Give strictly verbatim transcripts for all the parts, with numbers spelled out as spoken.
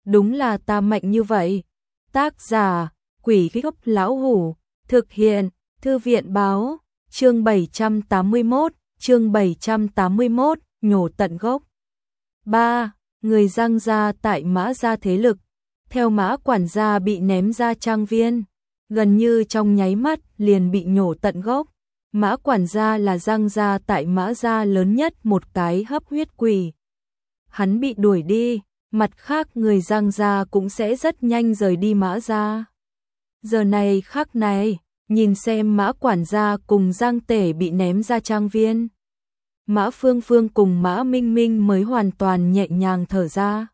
đúng là ta mạnh như vậy. Tác giả, Quỷ Gốc Lão Hủ, thực hiện, Thư viện báo, chương bảy trăm tám mươi mốt, chương bảy trăm tám mươi mốt, nhổ tận gốc. ba. Người Giang gia tại Mã gia thế lực, theo Mã quản gia bị ném ra trang viên, gần như trong nháy mắt liền bị nhổ tận gốc. Mã quản gia là Giang gia tại Mã gia lớn nhất một cái hấp huyết quỷ. Hắn bị đuổi đi, mặt khác người Giang gia cũng sẽ rất nhanh rời đi Mã gia. Giờ này khắc này, nhìn xem Mã quản gia cùng Giang Tể bị ném ra trang viên. Mã Phương Phương cùng Mã Minh Minh mới hoàn toàn nhẹ nhàng thở ra.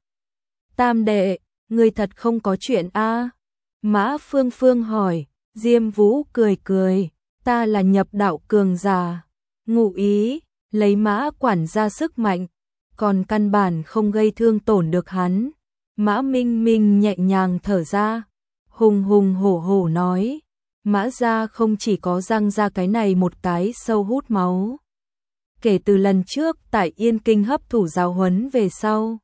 Tam đệ, người thật không có chuyện a? Mã Phương Phương hỏi. Diêm Vũ cười cười, ta là nhập đạo cường giả, ngụ ý, lấy Mã quản gia sức mạnh, còn căn bản không gây thương tổn được hắn. Mã Minh Minh nhẹ nhàng thở ra, hùng hùng hổ hổ nói, Mã gia không chỉ có Giang gia cái này một cái sâu hút máu. Kể từ lần trước tại Yên Kinh hấp thụ giáo huấn về sau,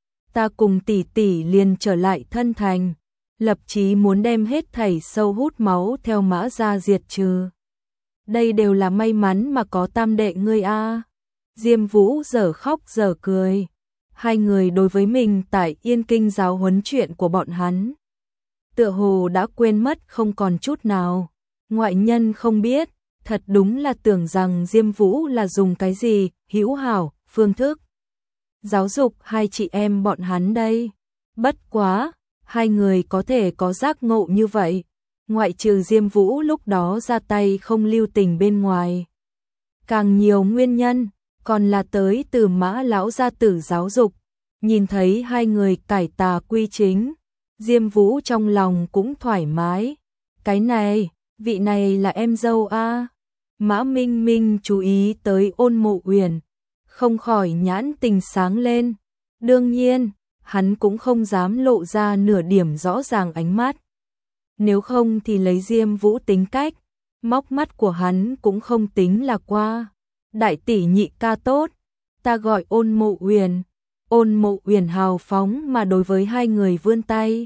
ta cùng tỷ tỷ liền trở lại thân thành, lập chí muốn đem hết thảy sâu hút máu theo Mã gia diệt trừ. Đây đều là may mắn mà có tam đệ ngươi a. Diêm Vũ dở khóc dở cười. Hai người đối với mình tại Yên Kinh giáo huấn chuyện của bọn hắn, tựa hồ đã quên mất không còn chút nào. Ngoại nhân không biết, thật đúng là tưởng rằng Diêm Vũ là dùng cái gì hữu hảo phương thức giáo dục hai chị em bọn hắn đây. Bất quá, hai người có thể có giác ngộ như vậy, ngoại trừ Diêm Vũ lúc đó ra tay không lưu tình bên ngoài, càng nhiều nguyên nhân còn là tới từ Mã lão gia tử giáo dục. Nhìn thấy hai người cải tà quy chính, Diêm Vũ trong lòng cũng thoải mái. Cái này, vị này là em dâu a. Mã Minh Minh chú ý tới Ôn Mộ Uyển, không khỏi nhãn tình sáng lên. Đương nhiên, hắn cũng không dám lộ ra nửa điểm rõ ràng ánh mắt. Nếu không thì lấy Diêm Vũ tính cách, móc mắt của hắn cũng không tính là qua. Đại tỷ nhị ca tốt, ta gọi Ôn Mộ Uyển. Ôn Mộ Uyển hào phóng mà đối với hai người vươn tay.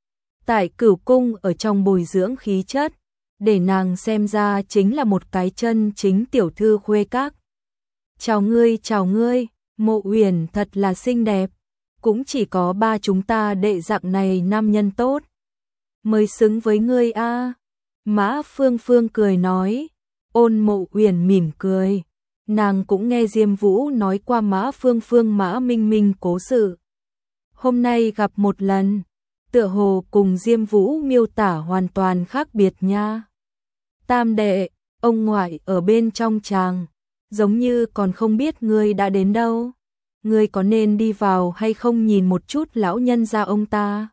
Tại Cửu cung ở trong bồi dưỡng khí chất, để nàng xem ra chính là một cái chân chính tiểu thư khuê các. Chào ngươi, chào ngươi, Mộ Uyển thật là xinh đẹp, cũng chỉ có ba chúng ta đệ dạng này nam nhân tốt mới xứng với ngươi a. Mã Phương Phương cười nói. Ôn Mộ Uyển mỉm cười, nàng cũng nghe Diêm Vũ nói qua Mã Phương Phương Mã Minh Minh cố sự. Hôm nay gặp một lần, tựa hồ cùng Diêm Vũ miêu tả hoàn toàn khác biệt nha. Tam đệ, ông ngoại ở bên trong tràng, giống như còn không biết ngươi đã đến đâu. Ngươi có nên đi vào hay không nhìn một chút lão nhân gia ông ta?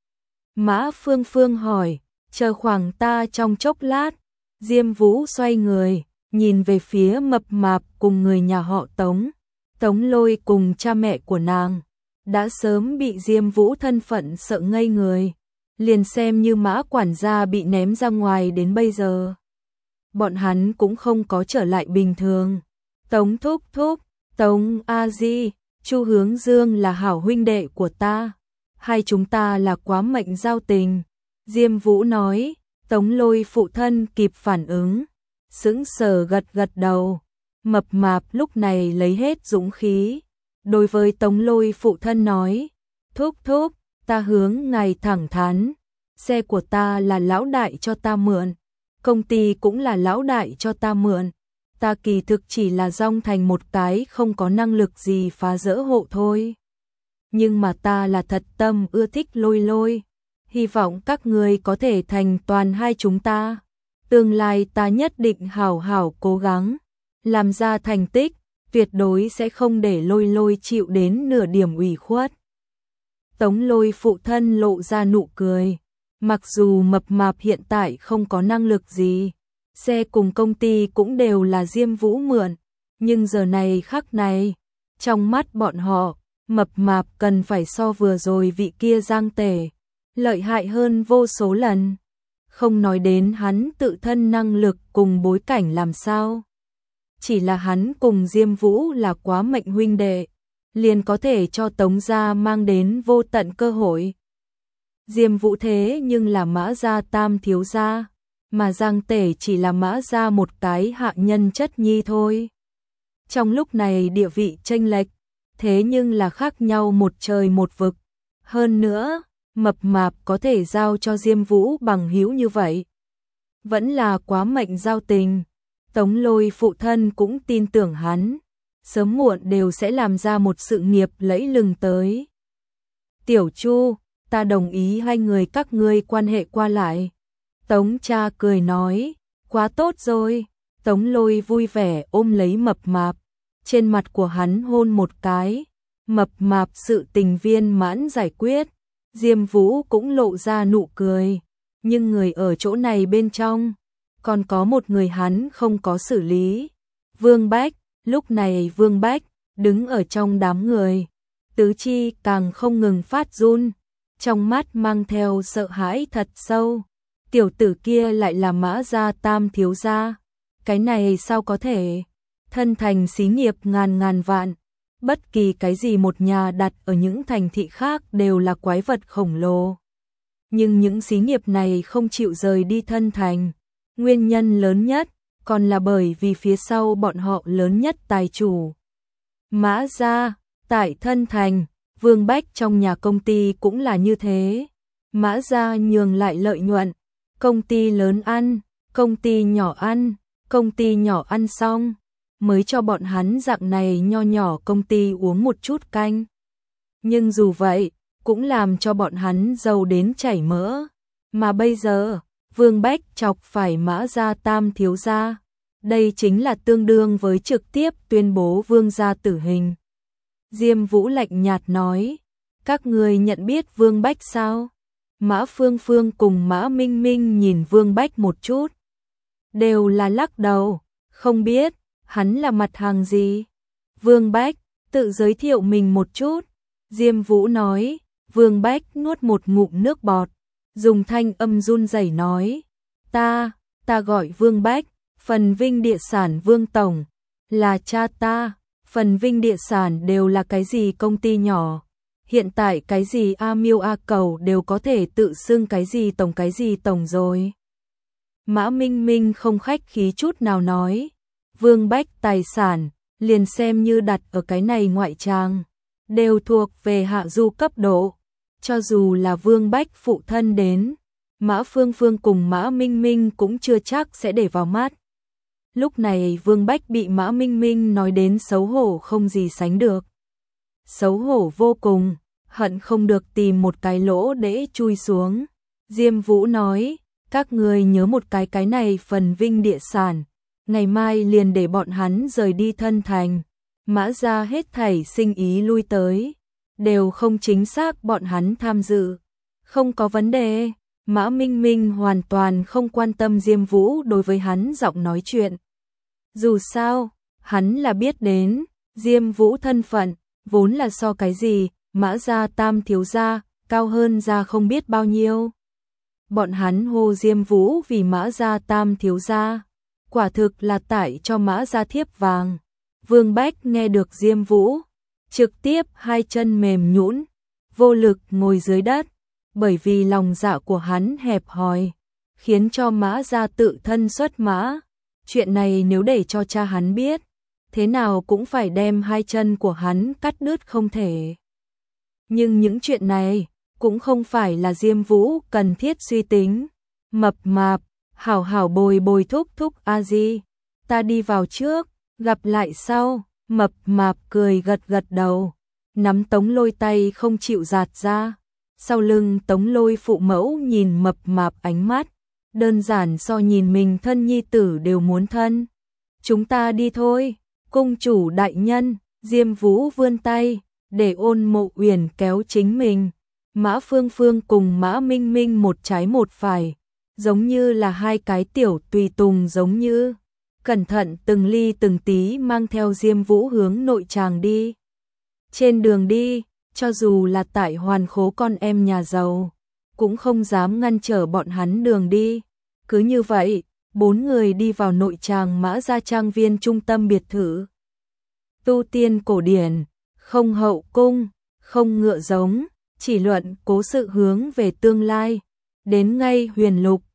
Mã Phương Phương hỏi. Chờ khoảng ta trong chốc lát. Diêm Vũ xoay người, nhìn về phía mập mạp cùng người nhà họ Tống. Tống Lôi cùng cha mẹ của nàng đã sớm bị Diêm Vũ thân phận sợ ngây người, liền xem như Mã quản gia bị ném ra ngoài đến bây giờ, bọn hắn cũng không có trở lại bình thường. Tống thúc thúc, Tống a di, Chu Hướng Dương là hảo huynh đệ của ta, hai chúng ta là quá mệnh giao tình. Diêm Vũ nói. Tống Lôi phụ thân kịp phản ứng, sững sờ gật gật đầu. Mập mạp lúc này lấy hết dũng khí, đối với Tống Lôi phụ thân nói, thúc thúc, ta hướng ngài thẳng thắn, xe của ta là lão đại cho ta mượn, công ty cũng là lão đại cho ta mượn, ta kỳ thực chỉ là dong thành một cái không có năng lực gì phá dỡ hộ thôi. Nhưng mà ta là thật tâm ưa thích Lôi Lôi, hy vọng các người có thể thành toàn hai chúng ta. Tương lai ta nhất định hảo hảo cố gắng, làm ra thành tích, tuyệt đối sẽ không để Lôi Lôi chịu đến nửa điểm ủy khuất. Tống Lôi phụ thân lộ ra nụ cười, mặc dù mập mạp hiện tại không có năng lực gì, xe cùng công ty cũng đều là Diêm Vũ mượn, nhưng giờ này khắc này, trong mắt bọn họ, mập mạp cần phải so vừa rồi vị kia Giang Tể lợi hại hơn vô số lần. Không nói đến hắn tự thân năng lực cùng bối cảnh làm sao, chỉ là hắn cùng Diêm Vũ là quá mệnh huynh đệ, liền có thể cho Tống gia mang đến vô tận cơ hội. Diêm Vũ thế nhưng là Mã gia tam thiếu gia, mà Giang Tể chỉ là Mã gia một cái hạ nhân chất nhi thôi. Trong lúc này địa vị chênh lệch, thế nhưng là khác nhau một trời một vực. Hơn nữa, mập mạp có thể giao cho Diêm Vũ bằng hữu như vậy. Vẫn là quá mệnh giao tình. Tống Lôi phụ thân cũng tin tưởng hắn, sớm muộn đều sẽ làm ra một sự nghiệp lẫy lừng tới. Tiểu Chu, ta đồng ý hai người các ngươi quan hệ qua lại. Tống cha cười nói, quá tốt rồi. Tống Lôi vui vẻ ôm lấy mập mạp, trên mặt của hắn hôn một cái. Mập mạp sự tình viên mãn giải quyết, Diêm Vũ cũng lộ ra nụ cười. Nhưng người ở chỗ này bên trong, còn có một người hắn không có xử lý. Vương Bách, lúc này Vương Bách đứng ở trong đám người, tứ chi càng không ngừng phát run, trong mắt mang theo sợ hãi thật sâu. Tiểu tử kia lại là Mã gia tam thiếu gia, cái này sao có thể? Thân thành xí nghiệp ngàn ngàn vạn, bất kỳ cái gì một nhà đặt ở những thành thị khác đều là quái vật khổng lồ. Nhưng những xí nghiệp này không chịu rời đi thân thành, nguyên nhân lớn nhất còn là bởi vì phía sau bọn họ lớn nhất tài chủ. Mã gia, tại thân thành, Vương Bách trong nhà công ty cũng là như thế. Mã gia nhường lại lợi nhuận, công ty lớn ăn, công ty nhỏ ăn, công ty nhỏ ăn xong, mới cho bọn hắn dạng này nho nhỏ công ty uống một chút canh. Nhưng dù vậy, cũng làm cho bọn hắn giàu đến chảy mỡ. Mà bây giờ, Vương Bách chọc phải Mã gia tam thiếu gia, đây chính là tương đương với trực tiếp tuyên bố Vương gia tử hình. Diêm Vũ lạnh nhạt nói, các người nhận biết Vương Bách sao? Mã Phương Phương cùng Mã Minh Minh nhìn Vương Bách một chút, đều là lắc đầu, không biết, hắn là mặt hàng gì? Vương Bách, tự giới thiệu mình một chút. Diêm Vũ nói. Vương Bách nuốt một ngụm nước bọt, dùng thanh âm run rẩy nói, ta, ta gọi Vương Bách, Phần Vinh địa sản Vương Tổng, là cha ta. Phần Vinh địa sản đều là cái gì công ty nhỏ, hiện tại cái gì A Miêu A Cầu đều có thể tự xưng cái gì tổng cái gì tổng rồi. Mã Minh Minh không khách khí chút nào nói, Vương Bách tài sản, liền xem như đặt ở cái này ngoại trang, đều thuộc về hạ du cấp độ. Cho dù là Vương Bách phụ thân đến, Mã Phương Phương cùng Mã Minh Minh cũng chưa chắc sẽ để vào mắt. Lúc này Vương Bách bị Mã Minh Minh nói đến xấu hổ không gì sánh được. Xấu hổ vô cùng, hận không được tìm một cái lỗ để chui xuống. Diêm Vũ nói, các người nhớ một cái cái này Phần Vinh địa sản, ngày mai liền để bọn hắn rời đi thân thành. Mã gia hết thảy sinh ý lui tới, đều không chính xác bọn hắn tham dự. Không có vấn đề, Mã Minh Minh hoàn toàn không quan tâm Diêm Vũ đối với hắn giọng nói chuyện. Dù sao, hắn là biết đến, Diêm Vũ thân phận, vốn là so cái gì, Mã gia tam thiếu gia, cao hơn ra không biết bao nhiêu. Bọn hắn hô Diêm Vũ vì Mã gia tam thiếu gia, quả thực là tải cho Mã gia thiếp vàng. Vương Bách nghe được Diêm Vũ, trực tiếp hai chân mềm nhũn, vô lực ngồi dưới đất, bởi vì lòng dạ của hắn hẹp hòi, khiến cho Mã gia tự thân xuất mã. Chuyện này nếu để cho cha hắn biết, thế nào cũng phải đem hai chân của hắn cắt đứt không thể. Nhưng những chuyện này cũng không phải là Diêm Vũ cần thiết suy tính. Mập mạp, hảo hảo bồi bồi thúc thúc a di, ta đi vào trước, gặp lại sau. Mập mạp cười gật gật đầu, nắm Tống Lôi tay không chịu giạt ra. Sau lưng Tống Lôi phụ mẫu nhìn mập mạp ánh mắt, đơn giản so nhìn mình thân nhi tử đều muốn thân. Chúng ta đi thôi, cung chủ đại nhân. Diêm Vũ vươn tay, để Ôn Mộ Uyển kéo chính mình. Mã Phương Phương cùng Mã Minh Minh một trái một phải, giống như là hai cái tiểu tùy tùng giống như. Cẩn thận từng ly từng tí mang theo Diêm Vũ hướng nội tràng đi. Trên đường đi, cho dù là tại hoàn khố con em nhà giàu, cũng không dám ngăn trở bọn hắn đường đi. Cứ như vậy, bốn người đi vào nội tràng Mã gia trang viên trung tâm biệt thự. Tu tiên cổ điển, không hậu cung, không ngựa giống, chỉ luận cố sự hướng về tương lai. Đến ngay huyền lục,